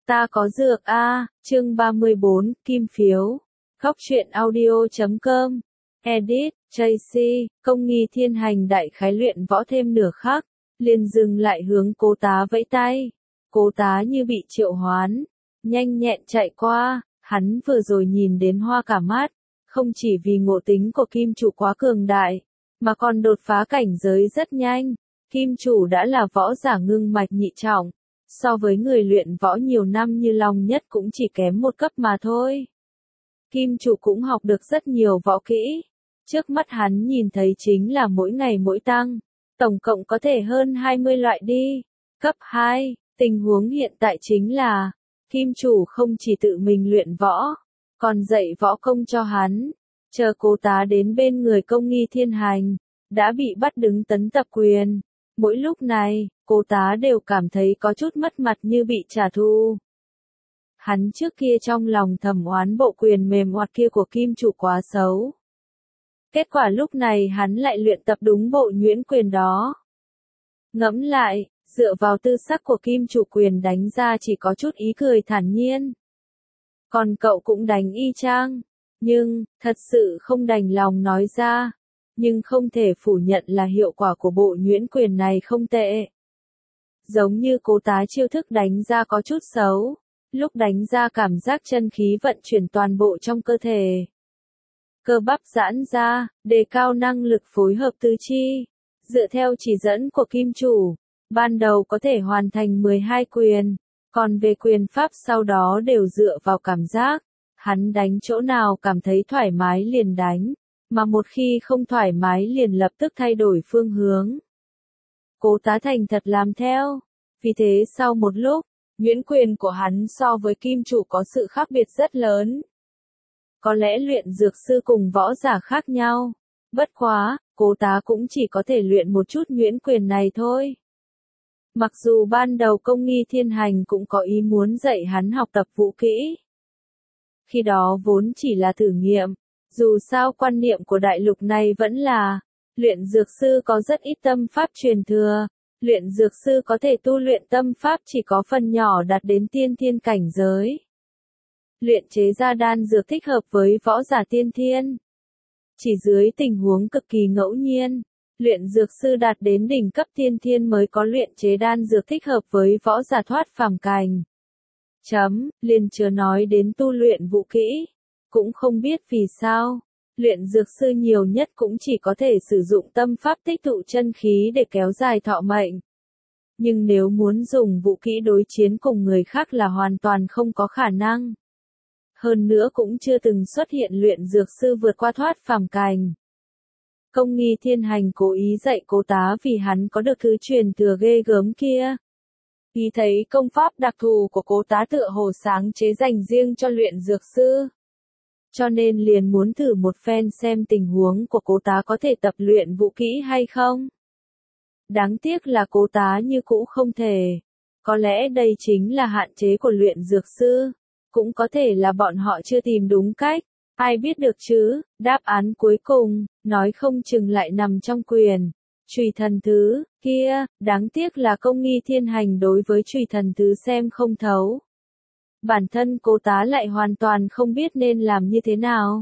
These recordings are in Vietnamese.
Ta có dược a, chương 34, Kim Phiếu. Góc truyện audio.com. Edit, Tracy, Công Nghi Thiên Hành đại khái luyện võ thêm nửa khắc, liền dừng lại hướng Cố Tá vẫy tay. Cố Tá như bị triệu hoán, nhanh nhẹn chạy qua, hắn vừa rồi nhìn đến hoa cả mắt, không chỉ vì ngộ tính của Kim Chủ quá cường đại, mà còn đột phá cảnh giới rất nhanh. Kim Chủ đã là võ giả ngưng mạch nhị trọng, so với người luyện võ nhiều năm như Long Nhất cũng chỉ kém một cấp mà thôi. Kim Chủ cũng học được rất nhiều võ kỹ, trước mắt hắn nhìn thấy chính là mỗi ngày mỗi tăng, tổng cộng có thể hơn 20 loại đi. Cấp 2, tình huống hiện tại chính là, Kim Chủ không chỉ tự mình luyện võ, còn dạy võ công cho hắn. Chờ Cố Tá đến bên người Công Nghi Thiên Hành, đã bị bắt đứng tấn tập quyền. Mỗi lúc này, Cố Tá đều cảm thấy có chút mất mặt như bị trả thù. Hắn trước kia trong lòng thầm oán bộ quyền mềm oặt kia của Kim Chủ quá xấu. Kết quả lúc này hắn lại luyện tập đúng bộ nhuyễn quyền đó. Ngẫm lại, dựa vào tư sắc của Kim Chủ quyền đánh ra chỉ có chút ý cười thản nhiên. Còn cậu cũng đánh y chang, nhưng, thật sự không đành lòng nói ra. Nhưng không thể phủ nhận là hiệu quả của bộ nhuyễn quyền này không tệ. Giống như Cố Tá chiêu thức đánh ra có chút xấu, lúc đánh ra cảm giác chân khí vận chuyển toàn bộ trong cơ thể. Cơ bắp giãn ra, đề cao năng lực phối hợp tứ chi. Dựa theo chỉ dẫn của Kim Chủ, ban đầu có thể hoàn thành 12 quyền, còn về quyền pháp sau đó đều dựa vào cảm giác. Hắn đánh chỗ nào cảm thấy thoải mái liền đánh, mà một khi không thoải mái liền lập tức thay đổi phương hướng. Cố Tá thành thật làm theo, vì thế sau một lúc, nhuyễn quyền của hắn so với Kim Chủ có sự khác biệt rất lớn. Có lẽ luyện dược sư cùng võ giả khác nhau, bất quá, Cố Tá cũng chỉ có thể luyện một chút nhuyễn quyền này thôi. Mặc dù ban đầu Công Nghi Thiên Hành cũng có ý muốn dạy hắn học tập vũ kỹ. Khi đó vốn chỉ là thử nghiệm, dù sao quan niệm của đại lục này vẫn là, luyện dược sư có rất ít tâm pháp truyền thừa, luyện dược sư có thể tu luyện tâm pháp chỉ có phần nhỏ đạt đến tiên thiên cảnh giới. Luyện chế ra đan dược thích hợp với võ giả tiên thiên. Chỉ dưới tình huống cực kỳ ngẫu nhiên, luyện dược sư đạt đến đỉnh cấp tiên thiên mới có luyện chế đan dược thích hợp với võ giả thoát phàm cảnh. Liền chưa nói đến tu luyện vũ kỹ. Cũng không biết vì sao, luyện dược sư nhiều nhất cũng chỉ có thể sử dụng tâm pháp tích tụ chân khí để kéo dài thọ mệnh. Nhưng nếu muốn dùng vũ kỹ đối chiến cùng người khác là hoàn toàn không có khả năng. Hơn nữa cũng chưa từng xuất hiện luyện dược sư vượt qua thoát phàm cảnh. Công Nghi Thiên Hành cố ý dạy Cố Tá vì hắn có được thứ truyền thừa ghê gớm kia. Ý thấy công pháp đặc thù của Cố Tá tựa hồ sáng chế dành riêng cho luyện dược sư. Cho nên liền muốn thử một phen xem tình huống của Cố Tá có thể tập luyện vũ kỹ hay không. Đáng tiếc là Cố Tá như cũ không thể. Có lẽ đây chính là hạn chế của luyện dược sư. Cũng có thể là bọn họ chưa tìm đúng cách. Ai biết được chứ, đáp án cuối cùng, nói không chừng lại nằm trong quyền. Chùy thần thứ, kia, đáng tiếc là Công Nghi Thiên Hành đối với chùy thần thứ xem không thấu. Bản thân Cố Tá lại hoàn toàn không biết nên làm như thế nào.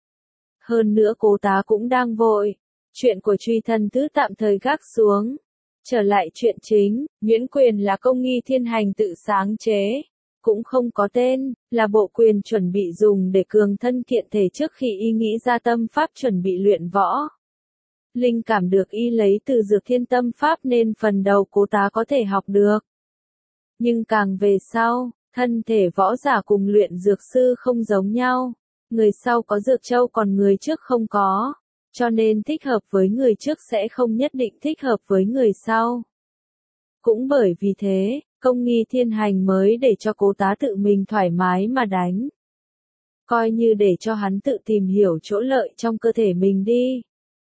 Hơn nữa Cố Tá cũng đang vội. Chuyện của chùy thần thứ tạm thời gác xuống. Trở lại chuyện chính, nhuyễn quyền là Công Nghi Thiên Hành tự sáng chế. Cũng không có tên, là bộ quyền chuẩn bị dùng để cường thân kiện thể trước khi y nghĩ ra tâm pháp chuẩn bị luyện võ. Linh cảm được y lấy từ Dược Thiên tâm pháp nên phần đầu Cố Tá có thể học được. Nhưng càng về sau, thân thể võ giả cùng luyện dược sư không giống nhau. Người sau có dược châu còn người trước không có. Cho nên thích hợp với người trước sẽ không nhất định thích hợp với người sau. Cũng bởi vì thế, Công Nghi Thiên Hành mới để cho Cố Tá tự mình thoải mái mà đánh. Coi như để cho hắn tự tìm hiểu chỗ lợi trong cơ thể mình đi.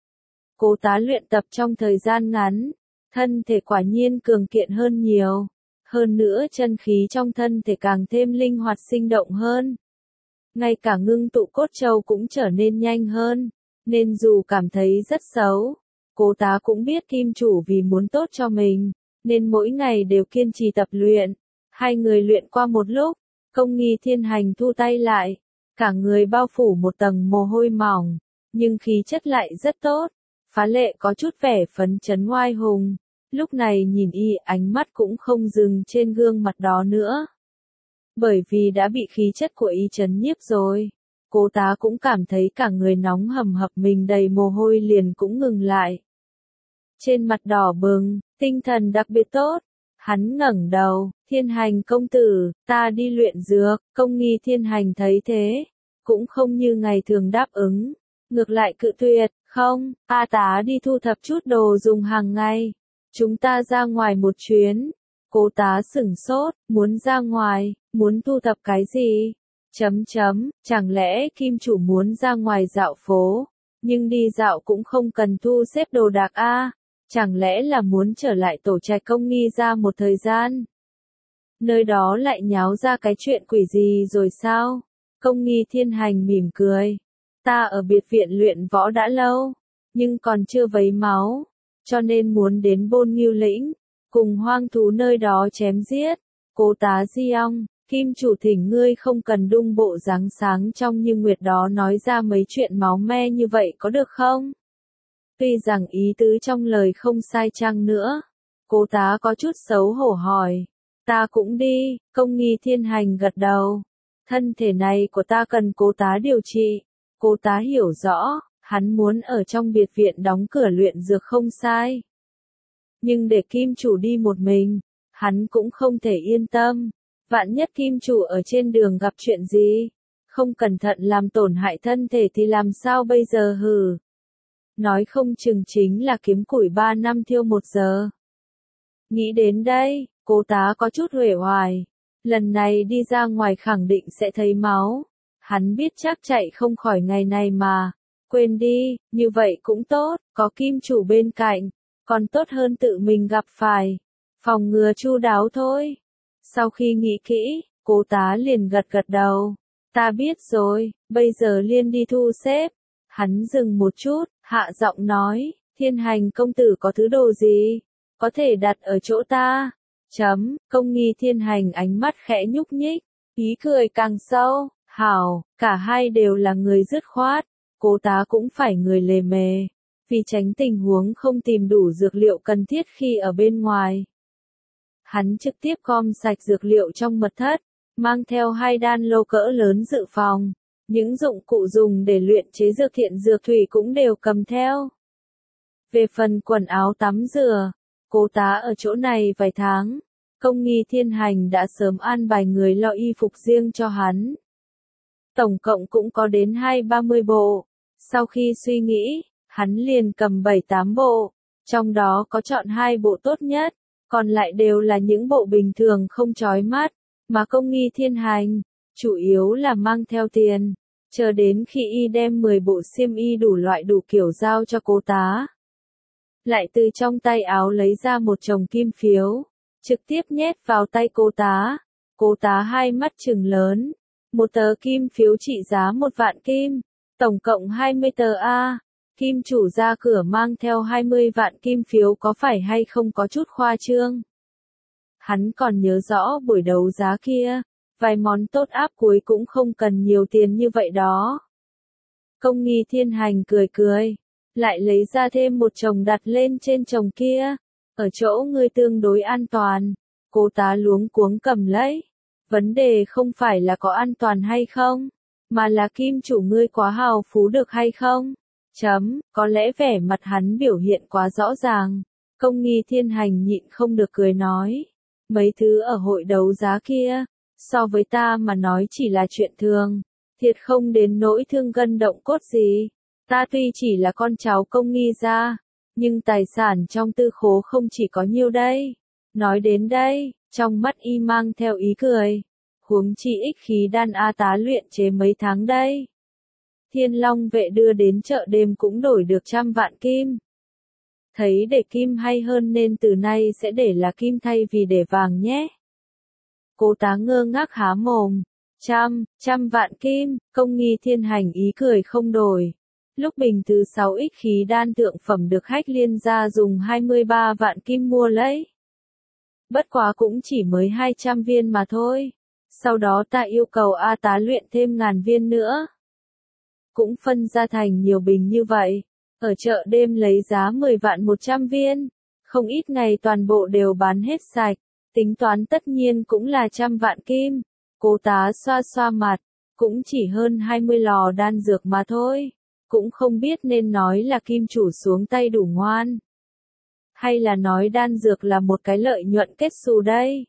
Cố Tá luyện tập trong thời gian ngắn, thân thể quả nhiên cường kiện hơn nhiều. Hơn nữa chân khí trong thân thể càng thêm linh hoạt sinh động hơn. Ngay cả ngưng tụ cốt châu cũng trở nên nhanh hơn. Nên dù cảm thấy rất xấu, Cố Tá cũng biết Kim Chủ vì muốn tốt cho mình, nên mỗi ngày đều kiên trì tập luyện. Hai người luyện qua một lúc, Công Nghi Thiên Hành thu tay lại, cả người bao phủ một tầng mồ hôi mỏng, nhưng khí chất lại rất tốt, phá lệ có chút vẻ phấn chấn oai hùng. Lúc này nhìn y, ánh mắt cũng không dừng trên gương mặt đó nữa. Bởi vì đã bị khí chất của y chấn nhiếp rồi. Cố Tá cũng cảm thấy cả người nóng hầm hập, mình đầy mồ hôi liền cũng ngừng lại. Trên mặt đỏ bừng, tinh thần đặc biệt tốt. Hắn ngẩng đầu, Thiên Hành công tử, ta đi luyện dược. Công Nghi Thiên Hành thấy thế, cũng không như ngày thường đáp ứng, ngược lại cự tuyệt, không, A Tá đi thu thập chút đồ dùng hàng ngày. Chúng ta ra ngoài một chuyến. Cố Tá sửng sốt, muốn ra ngoài, muốn thu thập cái gì? Chẳng lẽ Kim chủ muốn ra ngoài dạo phố, nhưng đi dạo cũng không cần thu xếp đồ đạc a? Chẳng lẽ là muốn trở lại tổ trạch Công Nghi ra một thời gian? Nơi đó lại nháo ra cái chuyện quỷ gì rồi sao? Công Nghi Thiên Hành mỉm cười. Ta ở biệt viện luyện võ đã lâu, nhưng còn chưa vấy máu, cho nên muốn đến Bôn Ngưu Lĩnh, cùng hoang thú nơi đó chém giết. Cố Tá Di Ong, Kim chủ thỉnh ngươi không cần đung bộ dáng sáng trong như nguyệt đó nói ra mấy chuyện máu me như vậy có được không? Tuy rằng ý tứ trong lời không sai chăng nữa, Cố Tá có chút xấu hổ hỏi. Ta cũng đi, Công Nghi Thiên Hành gật đầu. Thân thể này của ta cần Cố Tá điều trị. Cố Tá hiểu rõ, hắn muốn ở trong biệt viện đóng cửa luyện dược không sai. Nhưng để Kim chủ đi một mình, hắn cũng không thể yên tâm. Vạn nhất Kim chủ ở trên đường gặp chuyện gì, không cẩn thận làm tổn hại thân thể thì làm sao bây giờ hừ. Nói không chừng chính là kiếm củi 3 năm thiêu 1 giờ. Nghĩ đến đây, Cố Tá có chút uể oải. Lần này đi ra ngoài khẳng định sẽ thấy máu. Hắn biết chắc chạy không khỏi ngày này mà. Quên đi, như vậy cũng tốt, có Kim chủ bên cạnh, còn tốt hơn tự mình gặp phải. Phòng ngừa chu đáo thôi. Sau khi nghĩ kỹ, Cố Tá liền gật gật đầu. Ta biết rồi, bây giờ liền đi thu xếp. Hắn dừng một chút, hạ giọng nói, Thiên Hành công tử có thứ đồ gì, có thể đặt ở chỗ ta. Công Nghi Thiên Hành ánh mắt khẽ nhúc nhích, ý cười càng sâu, hảo, cả hai đều là người dứt khoát. Cố Tá cũng phải người lề mề, vì tránh tình huống không tìm đủ dược liệu cần thiết khi ở bên ngoài. Hắn trực tiếp gom sạch dược liệu trong mật thất, mang theo 2 đan lô cỡ lớn dự phòng. Những dụng cụ dùng để luyện chế dược thiện dược thủy cũng đều cầm theo. Về phần quần áo tắm rửa, Cố Tá ở chỗ này vài tháng, Công Nghi Thiên Hành đã sớm an bài người lo y phục riêng cho hắn. Tổng cộng cũng có đến 20-30 bộ. Sau khi suy nghĩ, hắn liền cầm 7-8 bộ, trong đó có chọn 2 bộ tốt nhất, còn lại đều là những bộ bình thường không chói mắt, mà Công Nghi Thiên Hành, chủ yếu là mang theo tiền, chờ đến khi y đem 10 bộ xiêm y đủ loại đủ kiểu giao cho Cố Tá. Lại từ trong tay áo lấy ra một chồng kim phiếu, trực tiếp nhét vào tay Cố Tá. Cố Tá hai mắt trừng lớn, một tờ kim phiếu trị giá 1 vạn kim, tổng cộng 20 tờ A. Kim chủ ra cửa mang theo 20 vạn kim phiếu có phải hay không có chút khoa trương. Hắn còn nhớ rõ buổi đấu giá kia, vài món tốt áp cuối cũng không cần nhiều tiền như vậy đó. Công Nghi Thiên Hành cười cười, lại lấy ra thêm một chồng đặt lên trên chồng kia, ở chỗ ngươi tương đối an toàn. Cố Tá luống cuống cầm lấy. Vấn đề không phải là có an toàn hay không, mà là Kim chủ ngươi quá hào phú được hay không. Có lẽ vẻ mặt hắn biểu hiện quá rõ ràng. Công Nghi Thiên Hành nhịn không được cười nói. Mấy thứ ở hội đấu giá kia, so với ta mà nói chỉ là chuyện thường, thiệt không đến nỗi thương gân động cốt gì. Ta tuy chỉ là con cháu Công Nghi gia, nhưng tài sản trong tư khố không chỉ có nhiêu đây. Nói đến đây, trong mắt y mang theo ý cười. Huống chi ích khí đan A Tá luyện chế mấy tháng đây. Thiên Long vệ đưa đến chợ đêm cũng đổi được 100 vạn kim. Thấy để kim hay hơn nên từ nay sẽ để là kim thay vì để vàng nhé. Cố Tá ngơ ngác há mồm. 100 vạn kim, Công Nghi Thiên Hành ý cười không đổi. Lúc bình thứ 6 ích khí đan thượng phẩm được Hách Liên gia dùng 23 vạn kim mua lấy. Bất quá cũng chỉ mới 200 viên mà thôi. Sau đó ta yêu cầu A Tá luyện thêm ngàn viên nữa. Cũng phân ra thành nhiều bình như vậy. Ở chợ đêm lấy giá 10 vạn 100 viên. Không ít ngày toàn bộ đều bán hết sạch. Tính toán tất nhiên cũng là trăm vạn kim. Cố Tá xoa xoa mặt. Cũng chỉ hơn 20 lò đan dược mà thôi. Cũng không biết nên nói là kim chủ xuống tay đủ ngoan. Hay là nói đan dược là một cái lợi nhuận kết xù đây.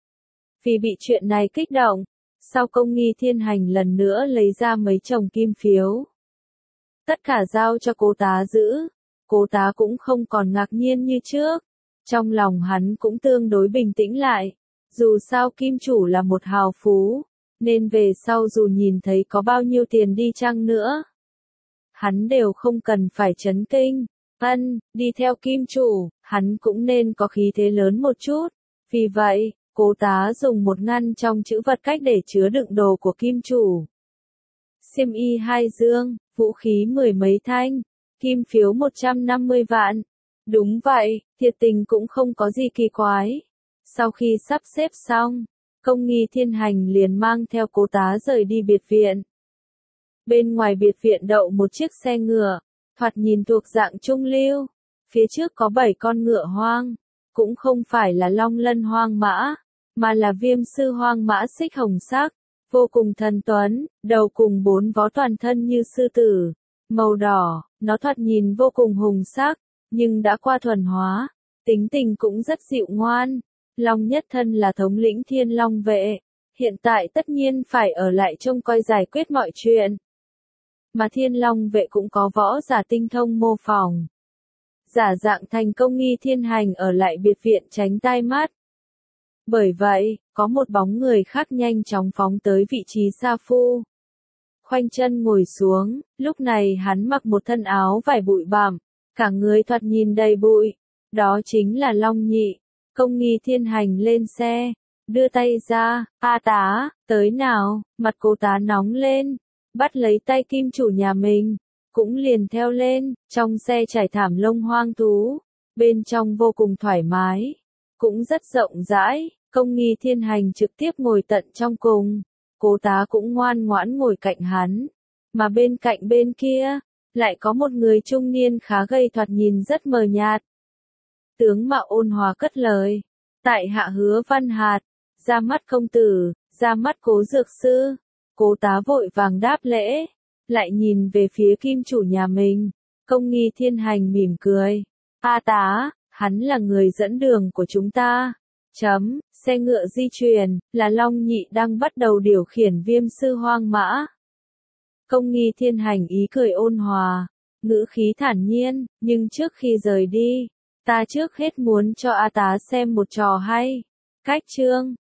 Vì bị chuyện này kích động, sau Công Nghi Thiên Hành lần nữa lấy ra mấy chồng kim phiếu. Tất cả giao cho Cố Tá giữ. Cố Tá cũng không còn ngạc nhiên như trước. Trong lòng hắn cũng tương đối bình tĩnh lại. Dù sao kim chủ là một hào phú, nên về sau dù nhìn thấy có bao nhiêu tiền đi chăng nữa, hắn đều không cần phải chấn kinh. Đi theo kim chủ, hắn cũng nên có khí thế lớn một chút. Vì vậy, Cố Tá dùng một ngăn trong trữ vật cách để chứa đựng đồ của kim chủ. Xiêm y 2 dương, vũ khí 10 mấy thanh, kim phiếu 150 vạn. Đúng vậy, thiệt tình cũng không có gì kỳ quái. Sau khi sắp xếp xong, Công Nghi Thiên Hành liền mang theo Cố Tá rời đi biệt viện. Bên ngoài biệt viện đậu một chiếc xe ngựa, thoạt nhìn thuộc dạng trung lưu. Phía trước có 7 con ngựa hoang, cũng không phải là long lân hoang mã, mà là viêm sư hoang mã xích hồng sắc, vô cùng thần tuấn, đầu cùng 4 vó toàn thân như sư tử, màu đỏ, nó thoạt nhìn vô cùng hùng sắc, nhưng đã qua thuần hóa, tính tình cũng rất dịu ngoan. Long Nhất Thân là thống lĩnh Thiên Long vệ, hiện tại tất nhiên phải ở lại trông coi giải quyết mọi chuyện. Mà Thiên Long vệ cũng có võ giả tinh thông mô phỏng. Giả dạng thành Công Nghi Thiên Hành ở lại biệt viện tránh tai mắt. Bởi vậy, có một bóng người khác nhanh chóng phóng tới vị trí Sa Phu. Khoanh chân ngồi xuống, lúc này hắn mặc một thân áo vải bụi bặm, cả người thoạt nhìn đầy bụi. Đó chính là Long Nhị. Công Nghi Thiên Hành lên xe, đưa tay ra, A Tá, tới nào, mặt Cố Tá nóng lên, bắt lấy tay kim chủ nhà mình, cũng liền theo lên, trong xe trải thảm lông hoang thú, bên trong vô cùng thoải mái, cũng rất rộng rãi. Công Nghi Thiên Hành trực tiếp ngồi tận trong cùng, Cố Tá cũng ngoan ngoãn ngồi cạnh hắn, mà bên cạnh bên kia, lại có một người trung niên khá gầy thoạt nhìn rất mờ nhạt. Tướng mạo ôn hòa cất lời, tại hạ Hứa Văn Hạt, ra mắt công tử, ra mắt Cố dược sư. Cố Tá vội vàng đáp lễ, lại nhìn về phía kim chủ nhà mình. Công Nghi Thiên Hành mỉm cười, A Tá, hắn là người dẫn đường của chúng ta. Xe ngựa di chuyển, là Long Nhị đang bắt đầu điều khiển viêm sư hoang mã. Công Nghi Thiên Hành ý cười ôn hòa, ngữ khí thản nhiên, nhưng trước khi rời đi, ta trước hết muốn cho A Tá xem một trò hay. Cách chương